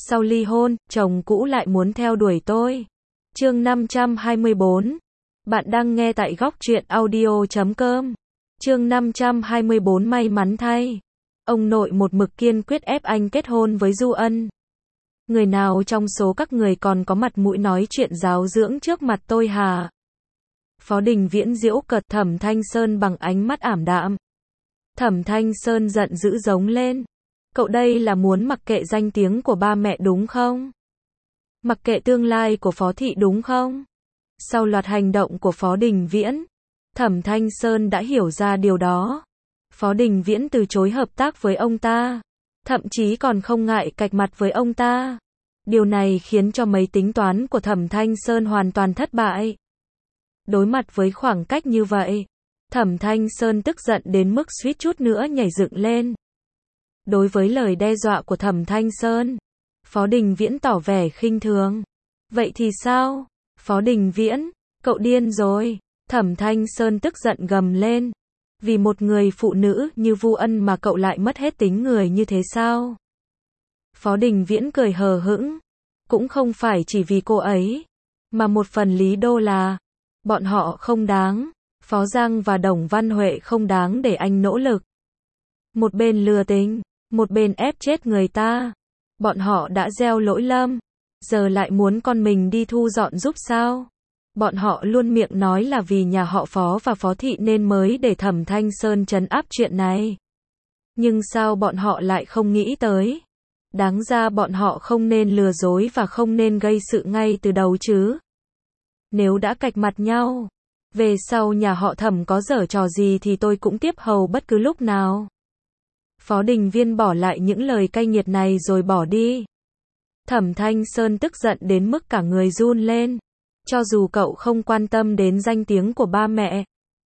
Sau ly hôn, chồng cũ lại muốn theo đuổi tôi. Chương 524. Bạn đang nghe tại góc truyện audio.com. Chương 524 may mắn thay. Ông nội một mực kiên quyết ép anh kết hôn với Du Ân. Người nào trong số các người còn có mặt mũi nói chuyện giáo dưỡng trước mặt tôi hả? Phó Đình Viễn giễu cợt Thẩm Thanh Sơn bằng ánh mắt ảm đạm. Thẩm Thanh Sơn giận dữ giống lên. Cậu đây là muốn mặc kệ danh tiếng của ba mẹ đúng không? Mặc kệ tương lai của Phó Thị đúng không? Sau loạt hành động của Phó Đình Viễn, Thẩm Thanh Sơn đã hiểu ra điều đó. Phó Đình Viễn từ chối hợp tác với ông ta, thậm chí còn không ngại cạch mặt với ông ta. Điều này khiến cho mấy tính toán của Thẩm Thanh Sơn hoàn toàn thất bại. Đối mặt với khoảng cách như vậy, Thẩm Thanh Sơn tức giận đến mức suýt chút nữa nhảy dựng lên. Đối với lời đe dọa của Thẩm Thanh Sơn, Phó Đình Viễn tỏ vẻ khinh thường. Vậy thì sao? Phó Đình Viễn, cậu điên rồi. Thẩm Thanh Sơn tức giận gầm lên. Vì một người phụ nữ như Vu Ân mà cậu lại mất hết tính người như thế sao? Phó Đình Viễn cười hờ hững. Cũng không phải chỉ vì cô ấy, mà một phần lý do là bọn họ không đáng. Phó Giang và Đồng Văn Huệ không đáng để anh nỗ lực. Một bên lừa tình, một bên ép chết người ta. Bọn họ đã gieo lỗi lầm, giờ lại muốn con mình đi thu dọn giúp sao? Bọn họ luôn miệng nói là vì nhà họ Phó và Phó Thị nên mới để Thẩm Thanh Sơn trấn áp chuyện này. Nhưng sao bọn họ lại không nghĩ tới? Đáng ra bọn họ không nên lừa dối và không nên gây sự ngay từ đầu chứ. Nếu đã cạch mặt nhau, về sau nhà họ Thẩm có giở trò gì thì tôi cũng tiếp hầu bất cứ lúc nào. Phó Đình Viễn bỏ lại những lời cay nghiệt này rồi bỏ đi. Thẩm Thanh Sơn tức giận đến mức cả người run lên. Cho dù cậu không quan tâm đến danh tiếng của ba mẹ,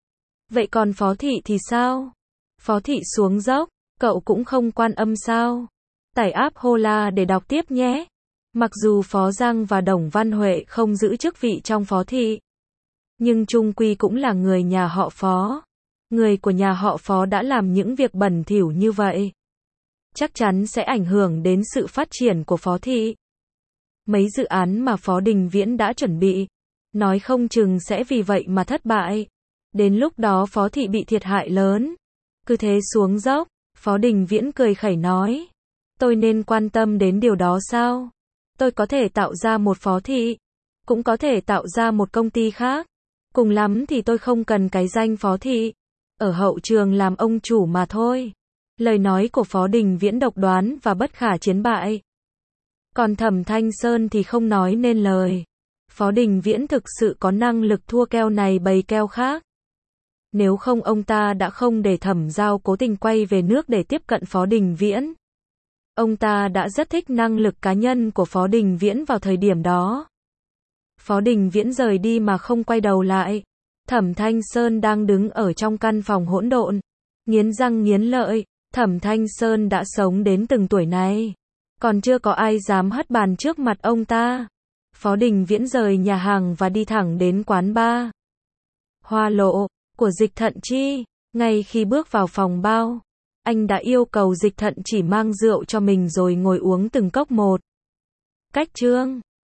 vậy còn Phó Thị thì sao? Phó Thị xuống dốc, cậu cũng không quan âm sao? Tải app Hola để đọc tiếp nhé. Mặc dù Phó Giang và Đồng Văn Huệ không giữ chức vị trong Phó Thị, nhưng chung quy cũng là người nhà họ Phó. Người của nhà họ Phó đã làm những việc bẩn thỉu như vậy, chắc chắn sẽ ảnh hưởng đến sự phát triển của Phó Thị. Mấy dự án mà Phó Đình Viễn đã chuẩn bị, nói không chừng sẽ vì vậy mà thất bại. Đến lúc đó Phó Thị bị thiệt hại lớn. Cứ thế xuống dốc, Phó Đình Viễn cười khẩy nói. Tôi nên quan tâm đến điều đó sao? Tôi có thể tạo ra một Phó Thị, cũng có thể tạo ra một công ty khác. Cùng lắm thì tôi không cần cái danh Phó Thị. Ở hậu trường làm ông chủ mà thôi. Lời nói của Phó Đình Viễn độc đoán và bất khả chiến bại. Còn Thẩm Thanh Sơn thì không nói nên lời. Phó Đình Viễn thực sự có năng lực thua keo này bày keo khác. Nếu không ông ta đã không để Thẩm Giao cố tình quay về nước để tiếp cận Phó Đình Viễn. Ông ta đã rất thích năng lực cá nhân của Phó Đình Viễn vào thời điểm đó. Phó Đình Viễn rời đi mà không quay đầu lại. Thẩm Thanh Sơn đang đứng ở trong căn phòng hỗn độn, nghiến răng nghiến lợi. Thẩm Thanh Sơn đã sống đến từng tuổi này, còn chưa có ai dám hất bàn trước mặt ông ta. Phó Đình Viễn rời nhà hàng và đi thẳng đến quán bar Hoa Lộ của Dịch Thận Chi. Ngay khi bước vào phòng bao, anh đã yêu cầu Dịch Thận chỉ mang rượu cho mình rồi ngồi uống từng cốc một. Cách chương